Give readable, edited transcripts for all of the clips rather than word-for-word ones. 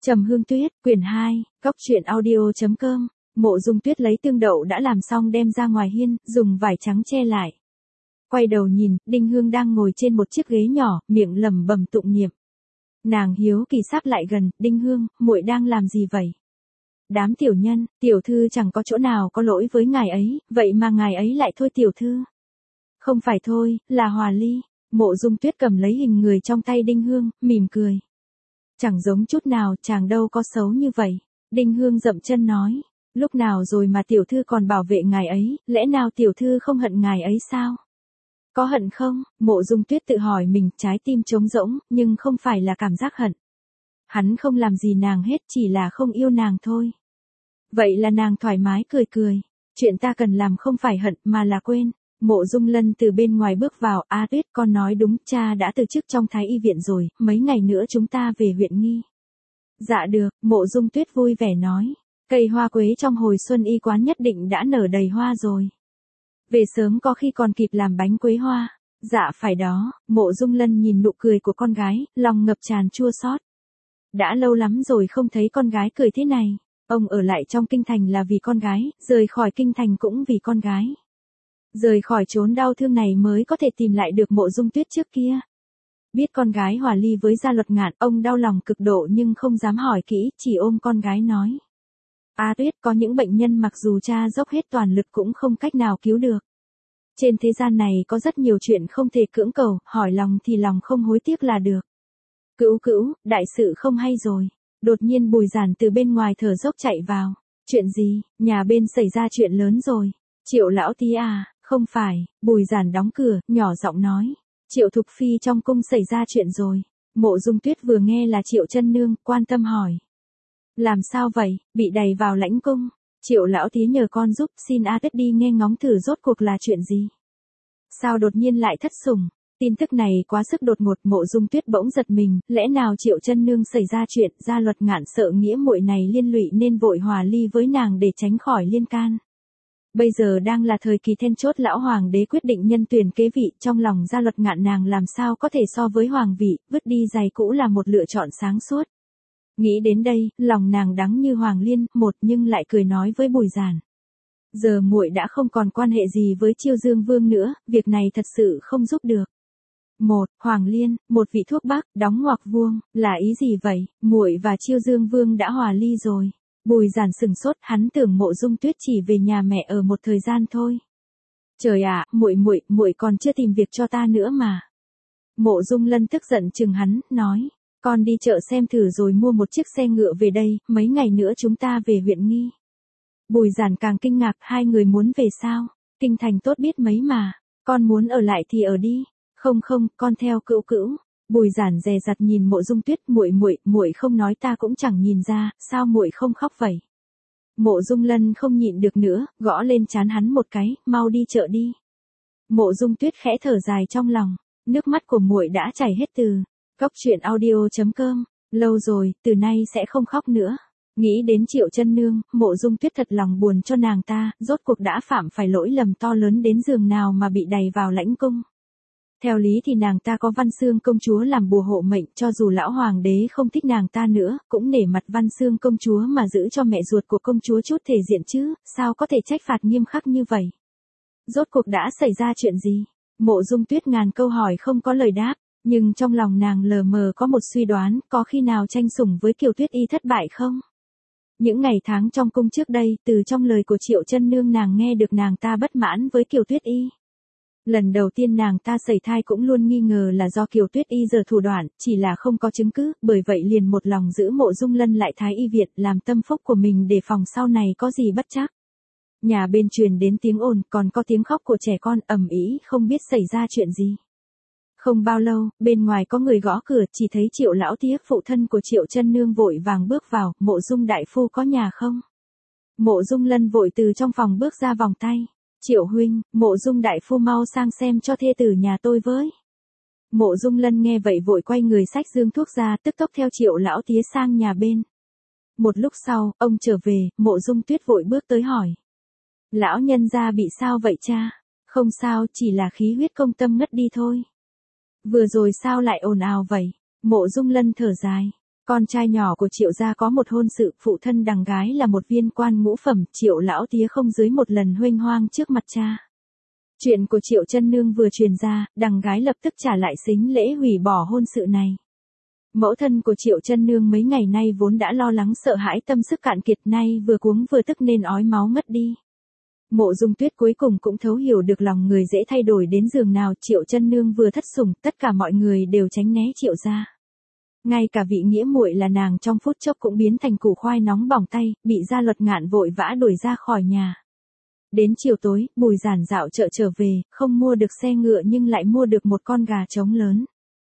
Trầm Hương Tuyết, quyển 2, góc truyện audio.com. Mộ Dung Tuyết lấy tương đậu đã làm xong đem ra ngoài hiên, dùng vải trắng che lại. Quay đầu nhìn, Đinh Hương đang ngồi trên một chiếc ghế nhỏ, miệng lẩm bẩm tụng niệm. Nàng hiếu kỳ sắp lại gần, Đinh Hương, muội đang làm gì vậy? Đám tiểu nhân, tiểu thư chẳng có chỗ nào có lỗi với ngài ấy, vậy mà ngài ấy lại thôi tiểu thư. Không phải thôi, là Hòa Ly. Mộ Dung Tuyết cầm lấy hình người trong tay Đinh Hương, mỉm cười. Chẳng giống chút nào, chàng đâu có xấu như vậy. Đinh Hương dậm chân nói, lúc nào rồi mà tiểu thư còn bảo vệ ngài ấy, lẽ nào tiểu thư không hận ngài ấy sao? Có hận không? Mộ Dung Tuyết tự hỏi mình, trái tim trống rỗng, nhưng không phải là cảm giác hận. Hắn không làm gì nàng hết, chỉ là không yêu nàng thôi. Vậy là nàng thoải mái cười cười. Chuyện ta cần làm không phải hận mà là quên. Mộ Dung Lân từ bên ngoài bước vào, A Tuyết con nói đúng, cha đã từ chức trong Thái Y viện rồi, mấy ngày nữa chúng ta về huyện Nghi. Dạ được, Mộ Dung Tuyết vui vẻ nói, cây hoa quế trong hồi xuân y quán nhất định đã nở đầy hoa rồi. Về sớm có khi còn kịp làm bánh quế hoa. Dạ phải đó. Mộ Dung Lân nhìn nụ cười của con gái, lòng ngập tràn chua xót. Đã lâu lắm rồi không thấy con gái cười thế này. Ông ở lại trong kinh thành là vì con gái, rời khỏi kinh thành cũng vì con gái. Rời khỏi chốn đau thương này mới có thể tìm lại được Mộ Dung Tuyết trước kia. Biết con gái hòa ly với Gia Luật Ngạn, ông đau lòng cực độ nhưng không dám hỏi kỹ, chỉ ôm con gái nói. A Tuyết, có những bệnh nhân mặc dù cha dốc hết toàn lực cũng không cách nào cứu được. Trên thế gian này có rất nhiều chuyện không thể cưỡng cầu, hỏi lòng thì lòng không hối tiếc là được. Cữu cữu, đại sự không hay rồi. Đột nhiên Bùi Giản từ bên ngoài thở dốc chạy vào. Chuyện gì? Nhà bên xảy ra chuyện lớn rồi. Triệu lão tí à? Không phải. Bùi Giản đóng cửa, nhỏ giọng nói. Triệu Thục Phi trong cung xảy ra chuyện rồi. Mộ Dung Tuyết vừa nghe là Triệu Chân Nương, quan tâm hỏi. Làm sao vậy? Bị đày vào lãnh cung. Triệu lão tí nhờ con giúp, xin A Tuyết đi nghe ngóng thử rốt cuộc là chuyện gì. Sao đột nhiên lại thất sủng? Tin tức này quá sức đột ngột. Mộ Dung Tuyết bỗng giật mình, lẽ nào Triệu Chân Nương xảy ra chuyện, Gia Luật Ngạn sợ nghĩa muội này liên lụy nên vội hòa ly với nàng để tránh khỏi liên can. Bây giờ đang là thời kỳ then chốt, lão hoàng đế quyết định nhân tuyển kế vị, trong lòng Gia Luật Ngạn nàng làm sao có thể so với hoàng vị, vứt đi giày cũ là một lựa chọn sáng suốt. Nghĩ đến đây, lòng nàng đắng như hoàng liên, nhưng lại cười nói với Bùi Giản. Giờ muội đã không còn quan hệ gì với Chiêu Dương Vương nữa, việc này thật sự không giúp được. Hoàng liên, một vị thuốc bắc, đóng ngoặc vuông, là ý gì vậy? Muội và Chiêu Dương Vương đã hòa ly rồi. Bùi Giản sừng sốt, hắn tưởng Mộ Dung Tuyết chỉ về nhà mẹ ở một thời gian thôi. Trời ạ, muội còn chưa tìm việc cho ta nữa mà. Mộ Dung Lân tức giận chừng hắn, nói, con đi chợ xem thử rồi mua một chiếc xe ngựa về đây, mấy ngày nữa chúng ta về huyện Nghi. Bùi Giản càng kinh ngạc, hai người muốn về sao? Kinh thành tốt biết mấy mà, con muốn ở lại thì ở đi. Không, con theo cữu cữu. Bùi Giản dè dặt nhìn Mộ Dung Tuyết, muội không nói ta cũng chẳng nhìn ra, sao muội không khóc vậy? Mộ Dung Lân không nhịn được nữa, gõ lên trán hắn một cái, mau đi chợ đi. Mộ Dung Tuyết khẽ thở dài trong lòng, nước mắt của muội đã chảy hết từ. Góc truyện audio.com, lâu rồi, từ nay sẽ không khóc nữa. Nghĩ đến Triệu Chân Nương, Mộ Dung Tuyết thật lòng buồn cho nàng ta, rốt cuộc đã phạm phải lỗi lầm to lớn đến giường nào mà bị đày vào lãnh cung. Theo lý thì nàng ta có Văn Xương công chúa làm bùa hộ mệnh, cho dù lão hoàng đế không thích nàng ta nữa, cũng nể mặt Văn Xương công chúa mà giữ cho mẹ ruột của công chúa chút thể diện chứ, sao có thể trách phạt nghiêm khắc như vậy? Rốt cuộc đã xảy ra chuyện gì? Mộ Dung Tuyết ngàn câu hỏi không có lời đáp, nhưng trong lòng nàng lờ mờ có một suy đoán, có khi nào tranh sủng với Kiều Tuyết Y thất bại không? Những ngày tháng trong cung trước đây, từ trong lời của Triệu Chân Nương nàng nghe được nàng ta bất mãn với Kiều Tuyết Y. Lần đầu tiên nàng ta sẩy thai cũng luôn nghi ngờ là do Kiều Tuyết Y giở thủ đoạn, chỉ là không có chứng cứ, bởi vậy liền một lòng giữ Mộ Dung Lân lại Thái Y viện, làm tâm phúc của mình để phòng sau này có gì bất trắc. Nhà bên truyền đến tiếng ồn, còn có tiếng khóc của trẻ con ầm ĩ, không biết xảy ra chuyện gì. Không bao lâu, bên ngoài có người gõ cửa, chỉ thấy Triệu lão tía, phụ thân của Triệu Chân Nương vội vàng bước vào, Mộ Dung đại phu có nhà không? Mộ Dung Lân vội từ trong phòng bước ra vòng tay. Triệu huynh, Mộ Dung đại phu mau sang xem cho thê tử nhà tôi với. Mộ Dung Lân nghe vậy vội quay người xách dương thuốc ra, tức tốc theo Triệu lão tía sang nhà bên. Một lúc sau, ông trở về, Mộ Dung Tuyết vội bước tới hỏi. Lão nhân gia bị sao vậy cha? Không sao, chỉ là khí huyết công tâm ngất đi thôi. Vừa rồi sao lại ồn ào vậy? Mộ Dung Lân thở dài. Con trai nhỏ của Triệu gia có một hôn sự, phụ thân đằng gái là một viên quan ngũ phẩm, Triệu lão tía không dưới một lần huênh hoang trước mặt cha. Chuyện của Triệu Chân Nương vừa truyền ra, đằng gái lập tức trả lại sính lễ hủy bỏ hôn sự này. Mẫu thân của Triệu Chân Nương mấy ngày nay vốn đã lo lắng sợ hãi tâm sức cạn kiệt, nay vừa cuống vừa tức nên ói máu mất đi. Mộ Dung Tuyết cuối cùng cũng thấu hiểu được lòng người dễ thay đổi đến giường nào. Triệu Chân Nương vừa thất sủng, tất cả mọi người đều tránh né Triệu gia. Ngay cả vị nghĩa muội là nàng trong phút chốc cũng biến thành củ khoai nóng bỏng tay, bị Gia Luật Ngạn vội vã đuổi ra khỏi nhà. Đến chiều tối, Bùi Giản dạo chợ trở về, không mua được xe ngựa nhưng lại mua được một con gà trống lớn.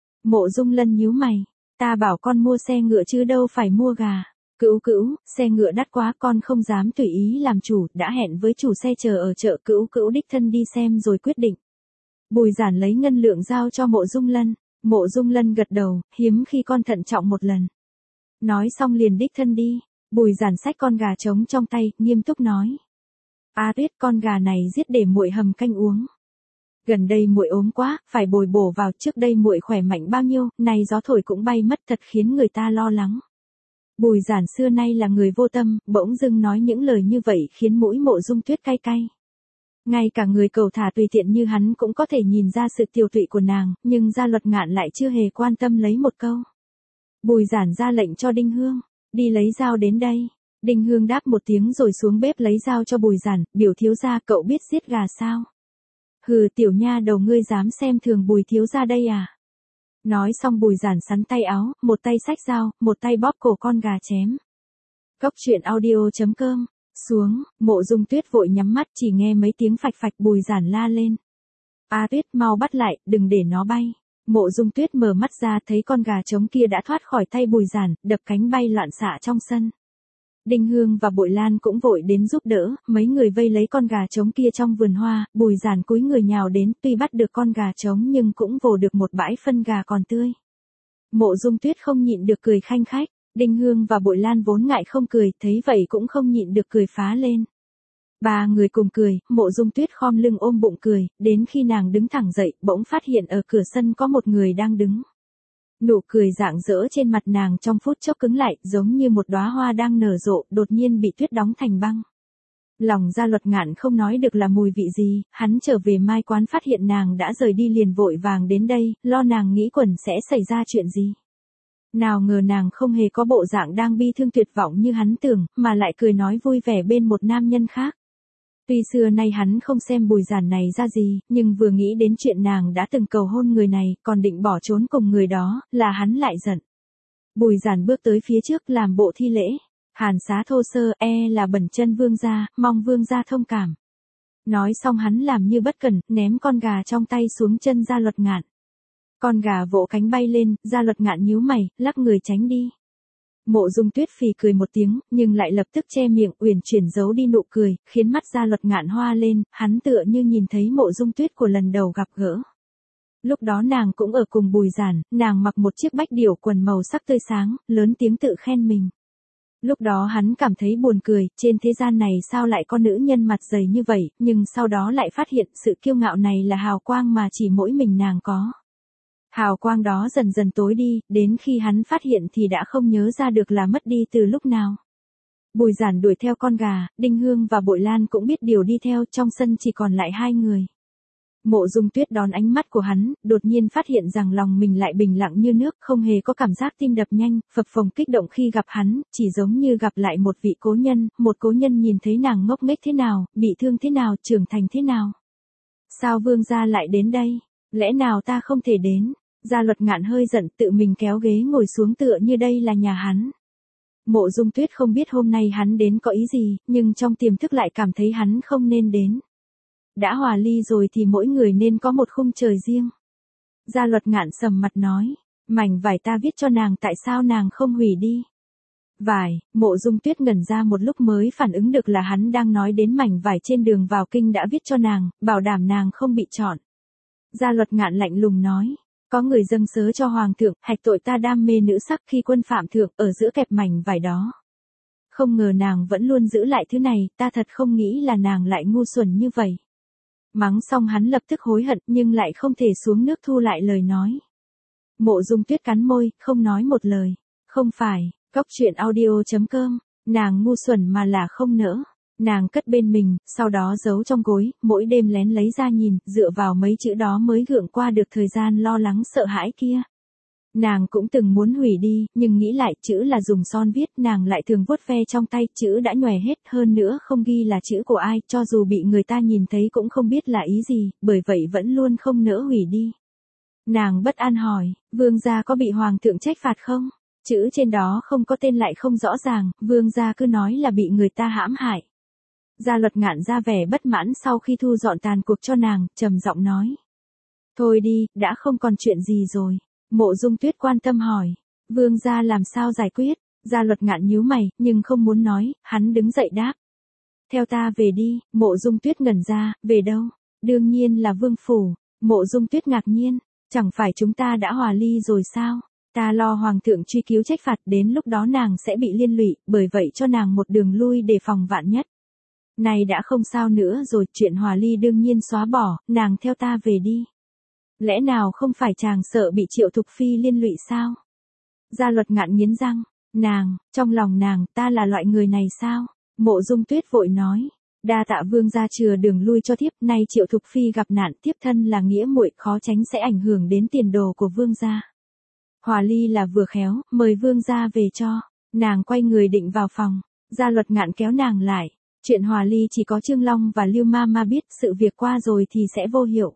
Mộ Dung Lân nhíu mày, ta bảo con mua xe ngựa chứ đâu phải mua gà. Cữu cữu, xe ngựa đắt quá, con không dám tùy ý làm chủ, đã hẹn với chủ xe chờ ở chợ, cữu cữu đích thân đi xem rồi quyết định. Bùi Giản lấy ngân lượng giao cho Mộ Dung Lân. Mộ Dung Lân gật đầu, hiếm khi con thận trọng một lần. Nói xong liền đích thân đi. Bùi Giản xách con gà trống trong tay, nghiêm túc nói: A Tuyết, con gà này giết để muội hầm canh uống. Gần đây muội ốm quá, phải bồi bổ vào, trước đây muội khỏe mạnh bao nhiêu, nay gió thổi cũng bay mất, thật khiến người ta lo lắng. Bùi Giản xưa nay là người vô tâm, bỗng dưng nói những lời như vậy khiến mũi Mộ Dung Tuyết cay cay. Ngay cả người cầu thả tùy tiện như hắn cũng có thể nhìn ra sự tiều tụy của nàng, nhưng Gia Luật Ngạn lại chưa hề quan tâm lấy một câu. Bùi Giản ra lệnh cho Đinh Hương, đi lấy dao đến đây. Đinh Hương đáp một tiếng rồi xuống bếp lấy dao cho Bùi Giản, biểu thiếu gia cậu biết giết gà sao? Hừ, tiểu nha đầu ngươi dám xem thường Bùi thiếu gia đây à? Nói xong Bùi Giản sắn tay áo, một tay xách dao, một tay bóp cổ con gà chém. Cốc truyện audio.com. Xuống, Mộ Dung Tuyết vội nhắm mắt, chỉ nghe mấy tiếng phạch phạch. Bùi Giản la lên: A Tuyết, mau bắt lại, đừng để nó bay. Mộ Dung Tuyết mở mắt ra thấy con gà trống kia đã thoát khỏi tay Bùi Giản, đập cánh bay loạn xạ trong sân. Đinh Hương và Bội Lan cũng vội đến giúp đỡ, mấy người vây lấy con gà trống kia trong vườn hoa. Bùi Giản cúi người nhào đến, tuy bắt được con gà trống nhưng cũng vồ được một bãi phân gà còn tươi. Mộ Dung Tuyết không nhịn được cười khanh khách. Đinh Hương và Bội Lan vốn ngại không cười, thấy vậy cũng không nhịn được cười phá lên. Ba người cùng cười, Mộ Dung Tuyết khom lưng ôm bụng cười, đến khi nàng đứng thẳng dậy, bỗng phát hiện ở cửa sân có một người đang đứng. Nụ cười rạng rỡ trên mặt nàng trong phút chốc cứng lại, giống như một đóa hoa đang nở rộ, đột nhiên bị tuyết đóng thành băng. Lòng Gia Luật Ngạn không nói được là mùi vị gì, hắn trở về Mai quán phát hiện nàng đã rời đi liền vội vàng đến đây, lo nàng nghĩ quẩn sẽ xảy ra chuyện gì. Nào ngờ nàng không hề có bộ dạng đang bi thương tuyệt vọng như hắn tưởng, mà lại cười nói vui vẻ bên một nam nhân khác. Tuy xưa nay hắn không xem Bùi Giản này ra gì, nhưng vừa nghĩ đến chuyện nàng đã từng cầu hôn người này, còn định bỏ trốn cùng người đó, là hắn lại giận. Bùi Giản bước tới phía trước làm bộ thi lễ. Hàn xá thô sơ, là bẩn chân vương gia, mong vương gia thông cảm. Nói xong hắn làm như bất cẩn, ném con gà trong tay xuống chân Gia Luật Ngạn. Con gà vỗ cánh bay lên, Gia Luật Ngạn nhíu mày, lắc người tránh đi. Mộ Dung Tuyết phì cười một tiếng, nhưng lại lập tức che miệng, uyển chuyển giấu đi nụ cười, khiến mắt Gia Luật Ngạn hoa lên, hắn tựa như nhìn thấy Mộ Dung Tuyết của lần đầu gặp gỡ. Lúc đó nàng cũng ở cùng Bùi Giản, nàng mặc một chiếc bách điểu quần màu sắc tươi sáng, lớn tiếng tự khen mình. Lúc đó hắn cảm thấy buồn cười, trên thế gian này sao lại có nữ nhân mặt dày như vậy, nhưng sau đó lại phát hiện sự kiêu ngạo này là hào quang mà chỉ mỗi mình nàng có. Hào quang đó dần dần tối đi, đến khi hắn phát hiện thì đã không nhớ ra được là mất đi từ lúc nào. Bùi Giản đuổi theo con gà, Đinh Hương và Bội Lan cũng biết điều đi theo, trong sân chỉ còn lại hai người. Mộ Dung Tuyết đón ánh mắt của hắn, đột nhiên phát hiện rằng lòng mình lại bình lặng như nước, không hề có cảm giác tim đập nhanh, phập phồng kích động khi gặp hắn, chỉ giống như gặp lại một vị cố nhân, một cố nhân nhìn thấy nàng ngốc nghếch thế nào, bị thương thế nào, trưởng thành thế nào. Sao vương gia lại đến đây? Lẽ nào ta không thể đến? Gia Luật Ngạn hơi giận, tự mình kéo ghế ngồi xuống tựa như đây là nhà hắn. Mộ Dung Tuyết không biết hôm nay hắn đến có ý gì, nhưng trong tiềm thức lại cảm thấy hắn không nên đến. Đã hòa ly rồi thì mỗi người nên có một khung trời riêng. Gia Luật Ngạn sầm mặt nói, mảnh vải ta viết cho nàng, tại sao nàng không hủy đi? Vải, Mộ Dung Tuyết ngẩn ra một lúc mới phản ứng được là hắn đang nói đến mảnh vải trên đường vào kinh đã viết cho nàng, bảo đảm nàng không bị chọn. Gia Luật Ngạn lạnh lùng nói, có người dâng sớ cho hoàng thượng, hạch tội ta đam mê nữ sắc khi quân phạm thượng, ở giữa kẹp mảnh vải đó. Không ngờ nàng vẫn luôn giữ lại thứ này, ta thật không nghĩ là nàng lại ngu xuẩn như vậy. Mắng xong hắn lập tức hối hận nhưng lại không thể xuống nước thu lại lời nói. Mộ Dung Tuyết cắn môi, không nói một lời. Không phải, cóc truyện audio.com, nàng ngu xuẩn mà là không nỡ. Nàng cất bên mình, sau đó giấu trong gối, mỗi đêm lén lấy ra nhìn, dựa vào mấy chữ đó mới gượng qua được thời gian lo lắng sợ hãi kia. Nàng cũng từng muốn hủy đi, nhưng nghĩ lại chữ là dùng son viết, nàng lại thường vuốt ve trong tay, chữ đã nhòe hết, hơn nữa không ghi là chữ của ai, cho dù bị người ta nhìn thấy cũng không biết là ý gì, bởi vậy vẫn luôn không nỡ hủy đi. Nàng bất an hỏi, vương gia có bị hoàng thượng trách phạt không? Chữ trên đó không có tên lại không rõ ràng, vương gia cứ nói là bị người ta hãm hại. Gia Luật Ngạn ra vẻ bất mãn sau khi thu dọn tàn cuộc cho nàng, trầm giọng nói. Thôi đi, đã không còn chuyện gì rồi. Mộ Dung Tuyết quan tâm hỏi, vương gia làm sao giải quyết? Gia Luật Ngạn nhíu mày, nhưng không muốn nói, hắn đứng dậy đáp. Theo ta về đi. Mộ Dung Tuyết ngẩn ra, về đâu? Đương nhiên là vương phủ. Mộ Dung Tuyết ngạc nhiên, chẳng phải chúng ta đã hòa ly rồi sao? Ta lo hoàng thượng truy cứu trách phạt, đến lúc đó nàng sẽ bị liên lụy, bởi vậy cho nàng một đường lui để phòng vạn nhất. Này đã không sao nữa rồi, chuyện hòa ly đương nhiên xóa bỏ, nàng theo ta về đi. Lẽ nào không phải chàng sợ bị Triệu Thục Phi liên lụy sao? Gia Luật Ngạn nghiến răng, trong lòng nàng, ta là loại người này sao? Mộ Dung Tuyết vội nói, đa tạ vương gia chừa đường lui cho thiếp, nay Triệu Thục Phi gặp nạn, thiếp thân là nghĩa muội, khó tránh sẽ ảnh hưởng đến tiền đồ của vương gia. Hòa ly là vừa khéo, mời vương gia về cho. Nàng quay người định vào phòng, Gia Luật Ngạn kéo nàng lại. Chuyện hòa ly chỉ có Trương Long và Lưu Ma biết, sự việc qua rồi thì sẽ vô hiệu.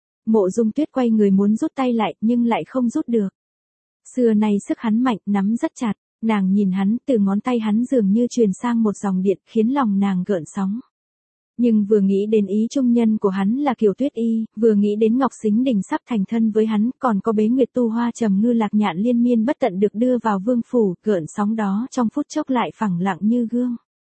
Mộ Dung Tuyết quay người muốn rút tay lại, nhưng lại không rút được. Xưa nay sức hắn mạnh, nắm rất chặt, nàng nhìn hắn, từ ngón tay hắn dường như truyền sang một dòng điện, khiến lòng nàng gợn sóng. Nhưng vừa nghĩ đến ý trung nhân của hắn là Kiều Tuyết Y, vừa nghĩ đến Ngọc Sính Đình sắp thành thân với hắn, còn có Bế Nguyệt Tu Hoa Trầm Ngư Lạc Nhạn liên miên bất tận được đưa vào vương phủ, gợn sóng đó trong phút chốc lại phẳng lặng như gương.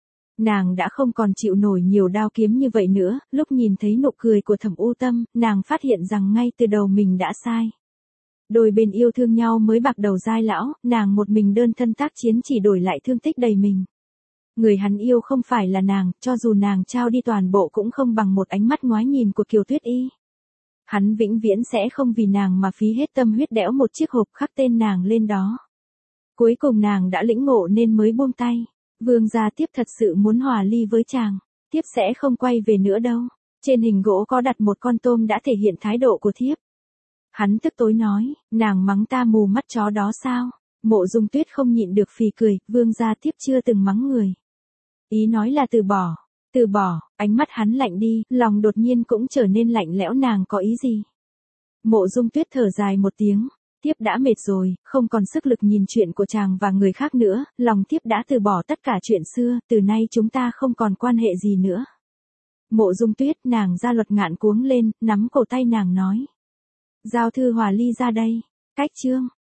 Nàng đã không còn chịu nổi nhiều đao kiếm như vậy nữa, lúc nhìn thấy nụ cười của Thẩm U Tâm, nàng phát hiện rằng ngay từ đầu mình đã sai. Đôi bên yêu thương nhau mới bạc đầu giai lão, nàng một mình đơn thân tác chiến chỉ đổi lại thương tích đầy mình. Người hắn yêu không phải là nàng, cho dù nàng trao đi toàn bộ cũng không bằng một ánh mắt ngoái nhìn của Kiều Tuyết Y. Hắn vĩnh viễn sẽ không vì nàng mà phí hết tâm huyết đẽo một chiếc hộp khắc tên nàng lên đó. Cuối cùng nàng đã lĩnh ngộ nên mới buông tay. Vương gia tiếp thật sự muốn hòa ly với chàng, tiếp sẽ không quay về nữa đâu. Trên hình gỗ có đặt một con tôm đã thể hiện thái độ của thiếp. Hắn tức tối nói, nàng mắng ta mù mắt chó đó sao? Mộ Dung Tuyết không nhịn được phì cười, vương gia tiếp chưa từng mắng người. Ý nói là từ bỏ, ánh mắt hắn lạnh đi, lòng đột nhiên cũng trở nên lạnh lẽo, nàng có ý gì? Mộ Dung Tuyết thở dài một tiếng. Thiếp đã mệt rồi, không còn sức lực nhìn chuyện của chàng và người khác nữa, lòng thiếp đã từ bỏ tất cả chuyện xưa, từ nay chúng ta không còn quan hệ gì nữa. Mộ Dung Tuyết, nàng Gia Luật Ngạn cuống lên, nắm cổ tay nàng nói. Giao thư hòa ly ra đây. Cách chương.